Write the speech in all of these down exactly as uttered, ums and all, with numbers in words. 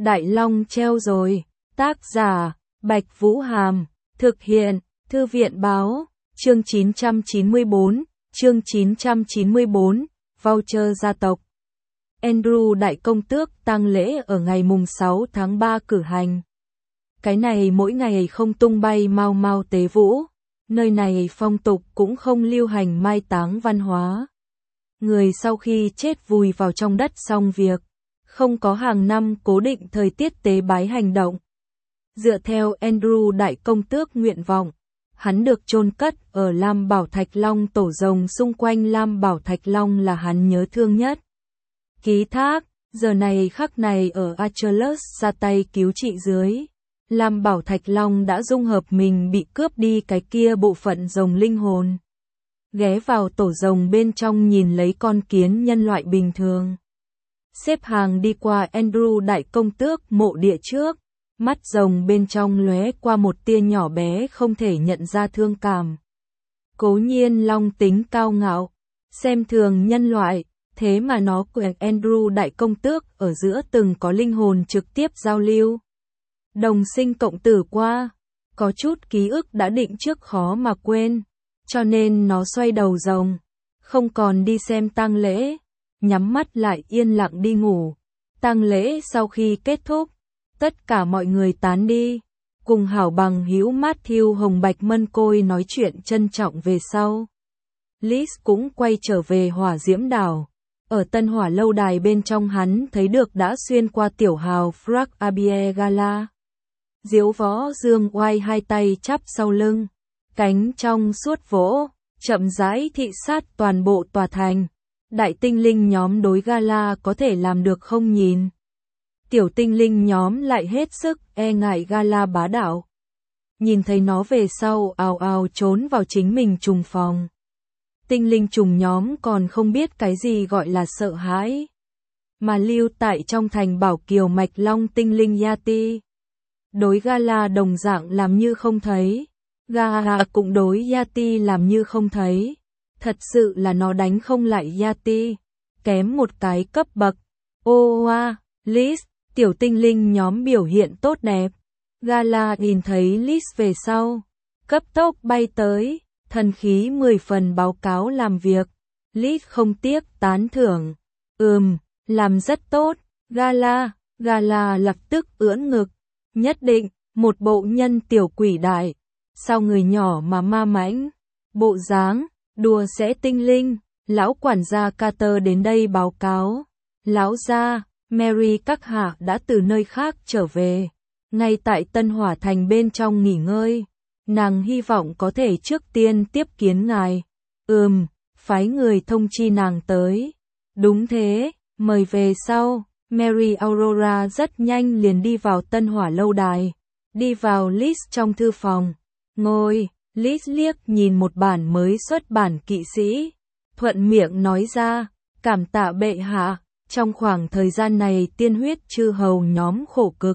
Đại Long treo rồi. Tác giả, Bạch Vũ Hàm. Thực hiện, Thư viện Báo. Chương chín trăm chín mươi bốn, chương chín trăm chín mươi bốn, Voucher gia tộc. Andrew đại công tước tang lễ ở ngày mùng sáu tháng ba cử hành. Cái này mỗi ngày không tung bay mau mau tế vũ, nơi này phong tục cũng không lưu hành mai táng văn hóa. Người sau khi chết vùi vào trong đất xong việc, không có hàng năm cố định thời tiết tế bái hành động. Dựa theo Andrew đại công tước nguyện vọng, hắn được chôn cất ở Lam Bảo Thạch Long tổ rồng xung quanh Lam Bảo Thạch Long là hắn nhớ thương nhất. Ký thác, giờ này khắc này ở Achilles ra tay cứu trị dưới. Lam Bảo Thạch Long đã dung hợp mình bị cướp đi cái kia bộ phận rồng linh hồn. Ghé vào tổ rồng bên trong nhìn lấy con kiến nhân loại bình thường. Xếp hàng đi qua Andrew đại công tước mộ địa trước. Mắt rồng bên trong lóe qua một tia nhỏ bé không thể nhận ra thương cảm. Cố nhiên Long tính cao ngạo, xem thường nhân loại, thế mà nó cùng Andrew đại công tước ở giữa từng có linh hồn trực tiếp giao lưu. Đồng sinh cộng tử qua, có chút ký ức đã định trước khó mà quên, cho nên nó xoay đầu rồng, không còn đi xem tang lễ, nhắm mắt lại yên lặng đi ngủ. Tang lễ sau khi kết thúc, tất cả mọi người tán đi, cùng hảo bằng hữu Matthew Hồng Bạch Mân Côi nói chuyện trân trọng về sau. Liz cũng quay trở về Hỏa Diễm Đảo. Ở Tân Hỏa lâu đài bên trong hắn thấy được đã xuyên qua tiểu hào Frag Abie Gala. Diếu Võ Dương oai hai tay chắp sau lưng, cánh trong suốt vỗ, chậm rãi thị sát toàn bộ tòa thành. Đại tinh linh nhóm đối Gala có thể làm được không nhìn. Tiểu tinh linh nhóm lại hết sức e ngại Gala bá đạo. Nhìn thấy nó về sau ào ào trốn vào chính mình trùng phòng. Tinh linh trùng nhóm còn không biết cái gì gọi là sợ hãi. Mà lưu tại trong thành Bảo Kiều Mạch Long tinh linh Yati. Đối Gala đồng dạng làm như không thấy. Gala cũng đối Yati làm như không thấy. Thật sự là nó đánh không lại Yati. Kém một cái cấp bậc. Ô oa, Liz. Tiểu tinh linh nhóm biểu hiện tốt đẹp. Gala nhìn thấy Liz về sau, cấp tốc bay tới, thần khí mười phần báo cáo làm việc. Liz không tiếc tán thưởng. Ừm, làm rất tốt. Gala, Gala lập tức ưỡn ngực. Nhất định, một bộ nhân tiểu quỷ đại. Sao người nhỏ mà ma mãnh? Bộ dáng, đùa sẽ tinh linh. Lão quản gia Carter đến đây báo cáo. Lão gia, Mary các hạ đã từ nơi khác trở về, ngay tại Tân Hỏa Thành bên trong nghỉ ngơi. Nàng hy vọng có thể trước tiên tiếp kiến ngài. Ừm, phái người thông chi nàng tới. Đúng thế, mời về sau. Mary Aurora rất nhanh liền đi vào Tân Hỏa lâu đài, đi vào Liz trong thư phòng. Ngồi, Liz liếc nhìn một bản mới xuất bản kỵ sĩ, thuận miệng nói ra, cảm tạ bệ hạ. Trong khoảng thời gian này tiên huyết chư hầu nhóm khổ cực.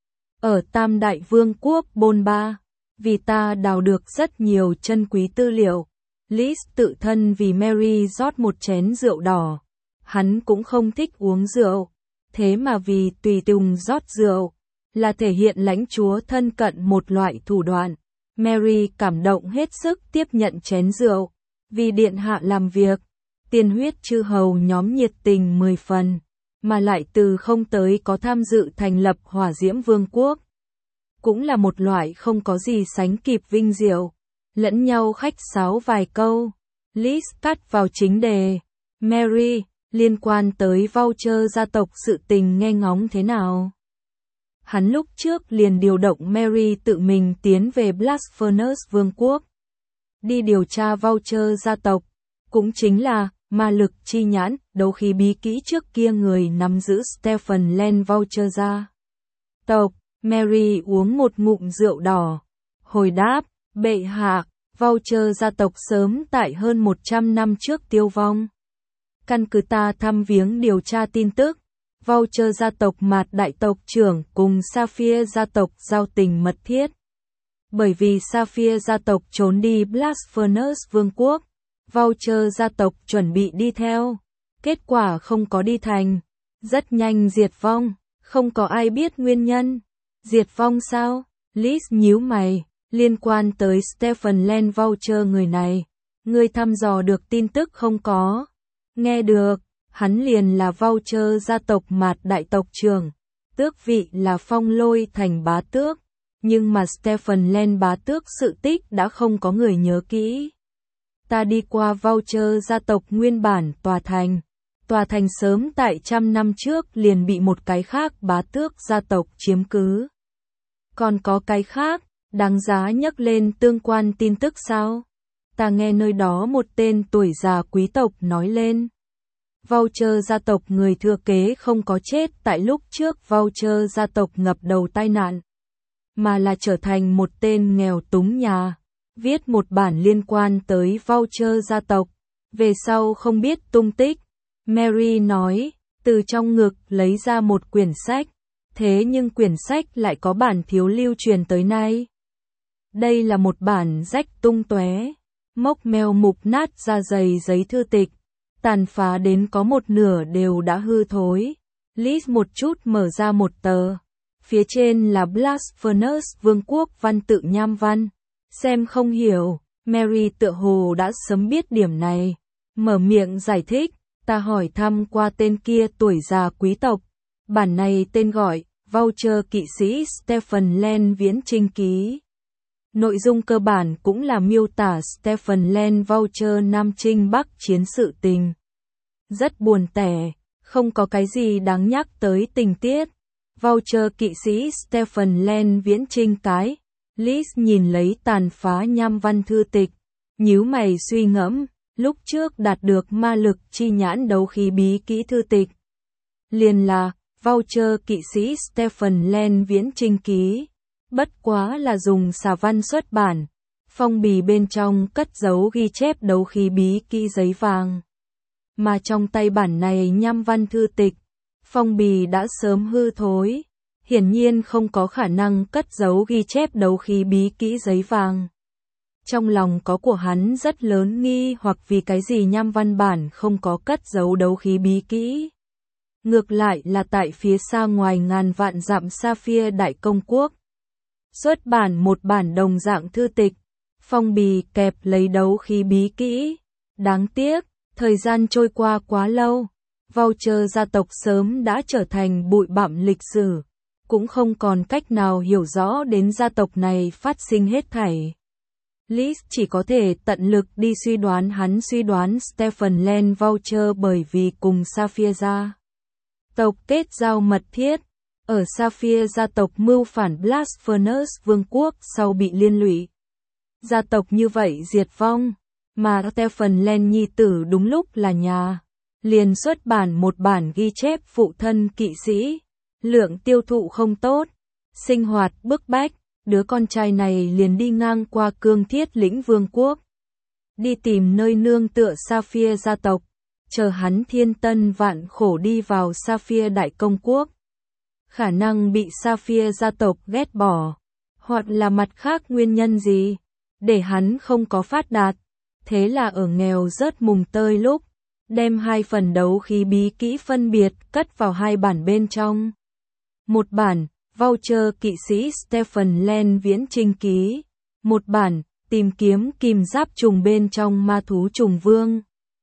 Ở Tam Đại Vương quốc bôn ba, vì ta đào được rất nhiều chân quý tư liệu. Liz tự thân vì Mary rót một chén rượu đỏ. Hắn cũng không thích uống rượu, thế mà vì tùy tùng rót rượu, là thể hiện lãnh chúa thân cận một loại thủ đoạn. Mary cảm động hết sức tiếp nhận chén rượu, vì điện hạ làm việc. Tiên huyết chư hầu nhóm nhiệt tình mười phần, mà lại từ không tới có tham dự thành lập Hỏa Diễm Vương quốc. Cũng là một loại không có gì sánh kịp vinh diệu, lẫn nhau khách sáo vài câu. Liz cắt vào chính đề. Mary, liên quan tới Voucher gia tộc sự tình nghe ngóng thế nào? Hắn lúc trước liền điều động Mary tự mình tiến về Blast Furnace Vương quốc, đi điều tra Voucher gia tộc, cũng chính là ma lực chi nhãn, đấu khí bí kỹ trước kia người nắm giữ Stephen Len Voucher gia tộc. Mary uống một ngụm rượu đỏ, hồi đáp, bệ hạ, Voucher gia tộc sớm tại hơn một trăm năm trước tiêu vong. Căn cứ ta thăm viếng điều tra tin tức, Voucher gia tộc Mạt đại tộc trưởng cùng Sapphire gia tộc giao tình mật thiết. Bởi vì Sapphire gia tộc trốn đi Blast Furnace Vương quốc, Voucher gia tộc chuẩn bị đi theo, kết quả không có đi thành, rất nhanh diệt vong. Không có ai biết nguyên nhân. Diệt vong sao? Liz nhíu mày, liên quan tới Stephen Land Voucher người này. Ngươi thăm dò được tin tức không có? Nghe được, hắn liền là Voucher gia tộc Mạt đại tộc trưởng. Tước vị là Phong Lôi thành bá tước. Nhưng mà Stephen Land bá tước sự tích đã không có người nhớ kỹ. Ta đi qua Voucher gia tộc nguyên bản tòa thành. Tòa thành sớm tại trăm năm trước liền bị một cái khác bá tước gia tộc chiếm cứ. Còn có cái khác, đáng giá nhắc lên tương quan tin tức sao? Ta nghe nơi đó một tên tuổi già quý tộc nói lên. Voucher gia tộc người thừa kế không có chết tại lúc trước Voucher gia tộc ngập đầu tai nạn, mà là trở thành một tên nghèo túng nhà. Viết một bản liên quan tới Voucher gia tộc, về sau không biết tung tích. Mary nói, từ trong ngực lấy ra một quyển sách, thế nhưng quyển sách lại có bản thiếu lưu truyền tới nay. Đây là một bản rách tung tóe, mốc meo mục nát ra dày giấy thư tịch, tàn phá đến có một nửa đều đã hư thối. Liz một chút mở ra một tờ, phía trên là Blasphemous Vương quốc văn tự nham văn. Xem không hiểu, Mary tựa hồ đã sớm biết điểm này, mở miệng giải thích. Ta hỏi thăm qua tên kia tuổi già quý tộc. Bản này tên gọi, Voucher kỵ sĩ Stephen Land viễn chinh ký. Nội dung cơ bản cũng là miêu tả Stephen Land Voucher Nam Chinh Bắc chiến sự tình. Rất buồn tẻ, không có cái gì đáng nhắc tới tình tiết. Voucher kỵ sĩ Stephen Land viễn chinh cái. Liz nhìn lấy tàn phá nham văn thư tịch, nhíu mày suy ngẫm. Lúc trước đạt được ma lực chi nhãn đấu khí bí kỹ thư tịch. Liền là, Voucher kỵ sĩ Stephen Land viễn chinh ký. Bất quá là dùng xà văn xuất bản. Phong bì bên trong cất giấu ghi chép đấu khí bí kỹ giấy vàng. Mà trong tay bản này nham văn thư tịch, phong bì đã sớm hư thối. Hiển nhiên không có khả năng cất giấu ghi chép đấu khí bí kỹ giấy vàng. Trong lòng có của hắn rất lớn nghi hoặc vì cái gì nham văn bản không có cất giấu đấu khí bí kỹ. Ngược lại là tại phía xa ngoài ngàn vạn dặm Sapphire Đại Công Quốc. Xuất bản một bản đồng dạng thư tịch, phong bì kẹp lấy đấu khí bí kỹ. Đáng tiếc, thời gian trôi qua quá lâu, Voucher gia tộc sớm đã trở thành bụi bặm lịch sử, cũng không còn cách nào hiểu rõ đến gia tộc này phát sinh hết thảy. Liz chỉ có thể tận lực đi suy đoán hắn suy đoán Stephen Land Voucher bởi vì cùng Sapphire gia tộc kết giao mật thiết. Ở Sapphire gia tộc mưu phản Blasphemous Vương quốc sau bị liên lụy. Gia tộc như vậy diệt vong, mà Stephen Land nhi tử đúng lúc là nhà. Liền xuất bản một bản ghi chép phụ thân kỵ sĩ. Lượng tiêu thụ không tốt, sinh hoạt bức bách. Đứa con trai này liền đi ngang qua Cương Thiết Lĩnh Vương quốc, đi tìm nơi nương tựa Sapphire gia tộc, chờ hắn thiên tân vạn khổ đi vào Sapphire Đại Công Quốc. Khả năng bị Sapphire gia tộc ghét bỏ, hoặc là mặt khác nguyên nhân gì, để hắn không có phát đạt. Thế là ở nghèo rớt mùng tơi lúc, đem hai phần đấu khí bí kỹ phân biệt cất vào hai bản bên trong. Một bản, Voucher kỵ sĩ Stephen Land viễn chinh ký. Một bản, tìm kiếm kim giáp trùng bên trong ma thú trùng vương.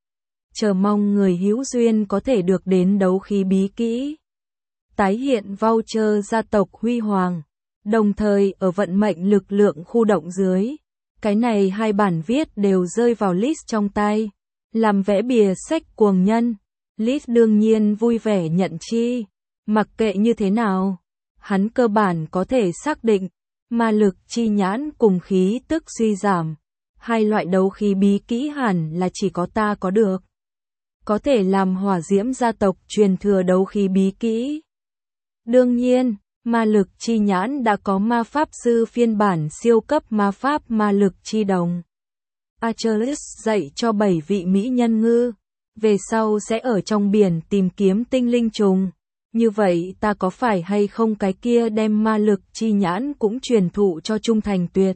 Chờ mong người hữu duyên có thể được đến đấu khí bí kỹ. Tái hiện Voucher gia tộc huy hoàng. Đồng thời ở vận mệnh lực lượng khu động dưới. Cái này hai bản viết đều rơi vào Liz trong tay. Làm vẽ bìa sách cuồng nhân. Liz đương nhiên vui vẻ nhận chi. Mặc kệ như thế nào, hắn cơ bản có thể xác định, ma lực chi nhãn cùng khí tức suy giảm. Hai loại đấu khí bí kỹ hẳn là chỉ có ta có được. Có thể làm hỏa diễm gia tộc truyền thừa đấu khí bí kỹ. Đương nhiên, ma lực chi nhãn đã có ma pháp sư phiên bản siêu cấp ma pháp ma lực chi đồng. Achilles dạy cho bảy vị mỹ nhân ngư, về sau sẽ ở trong biển tìm kiếm tinh linh trùng. Như vậy ta có phải hay không cái kia đem ma lực chi nhãn cũng truyền thụ cho trung thành tuyệt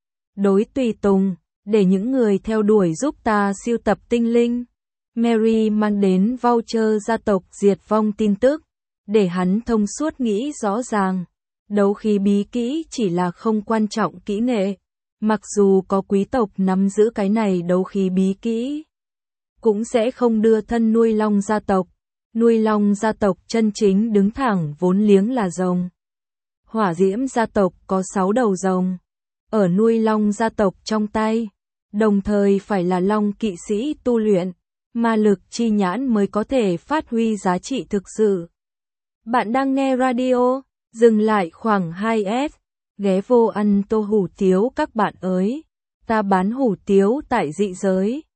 đối tùy tùng, để những người theo đuổi giúp ta siêu tập tinh linh. Mary mang đến Voucher gia tộc diệt vong tin tức, để hắn thông suốt nghĩ rõ ràng. Đấu khí bí kỹ chỉ là không quan trọng kỹ nghệ. Mặc dù có quý tộc nắm giữ cái này đấu khí bí kỹ, cũng sẽ không đưa thân nuôi long gia tộc. Nuôi long gia tộc chân chính đứng thẳng vốn liếng là rồng. Hỏa diễm gia tộc có sáu đầu rồng. Ở nuôi long gia tộc trong tay, đồng thời phải là long kỵ sĩ tu luyện, ma lực chi nhãn mới có thể phát huy giá trị thực sự. Bạn đang nghe radio, dừng lại khoảng hai phút, ghé vô ăn tô hủ tiếu các bạn ơi. Ta bán hủ tiếu tại dị giới.